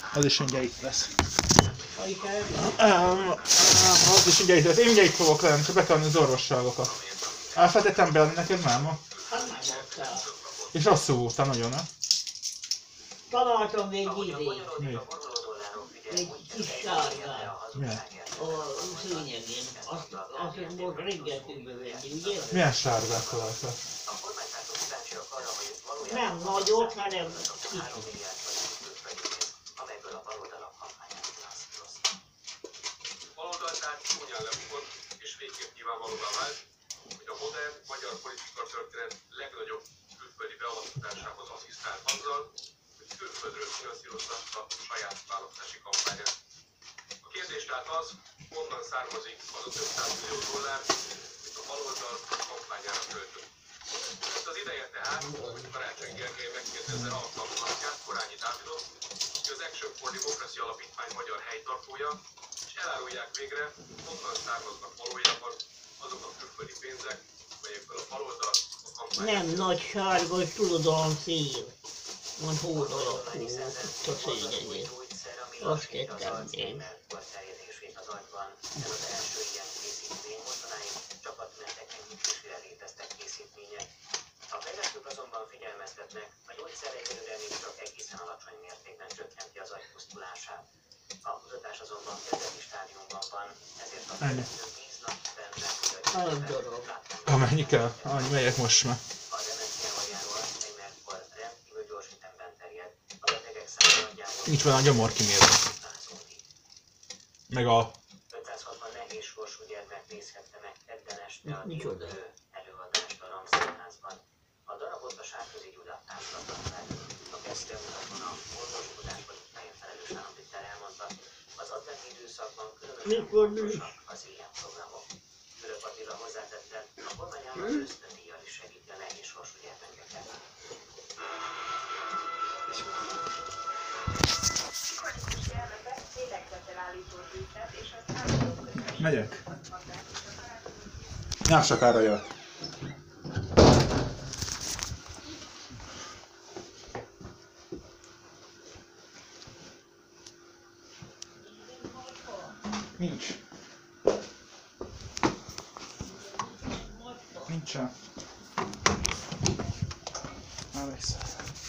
Az is mindjárt itt lesz. Az is mindjárt itt lesz. Én mindjárt itt fogok lenni, csak be kell az orvosságokat. Elfelejtettem beadni neked máma? És rosszul voltál nagyon, nem? Találtam még idét. Mi? Egy kis sárgát. Milyen? A szőnyegén. Azt most reggel tudja venni, ugye? Milyen sárgát találtál? Nem nagyot, hanem kicsit. Baloldaltár csúnyán lebukott, és végképp nyilvánvalóvá vált, hogy a modern magyar politika történet legnagyobb külföldi beavatkozásához asszisztált azzal, hogy külföldről finanszíroztatta saját választási kampányát. A kérdés tehát az, honnan származik az a több $100 millió, amit a baloldal kampányára költött. Ezt az ideje tehát, hogy Karácsony Gergely megkérdezze alkalmazottját, Korányi Dávidot, aki az Action for Democracy Alapítvány magyar helytartója, és elárulják végre, honnan származnak valójában azok a külföldi pénzek, melyekből a baloldal a kampány. Nem nagy sárga, és tudodalom szél. Van hód alakú, a szőnyegén. Azt tettem én. A fejlesztők azonban figyelmeztetnek, a gyógyszer egyelőre még csak egészen alacsony mértékben csökkenti az agy pusztulását. A kutatás azonban kezdeti stádiumban van, ezért a fejlesztők bíznak benne, hogy Amennyi kell. Annyi, megyek most már. a demencia aljáról, egy mertkor rendkívül gyors ütemben terjed, a betegek száma nagyjából Nincs van a gyomor kimérve. Meg a... 560 nehéz sorsú gyermek nézhette meg kedden este a Micsoda? előadást a Ramszínházban. A darabot a Sárközi Gyula támogatták. A kezdőmutatón a orvoskodás politikáért felelős államtitkár elmondta, az adventi időszakban különösen fontosak az ilyen programok. Török Attila hozzátette, a kormány állam ösztöndíjjal is segíti a nehéz sorsú gyermekeket. Megyek. Nem sokára jön. Nincs. Nincsen. Elveszem.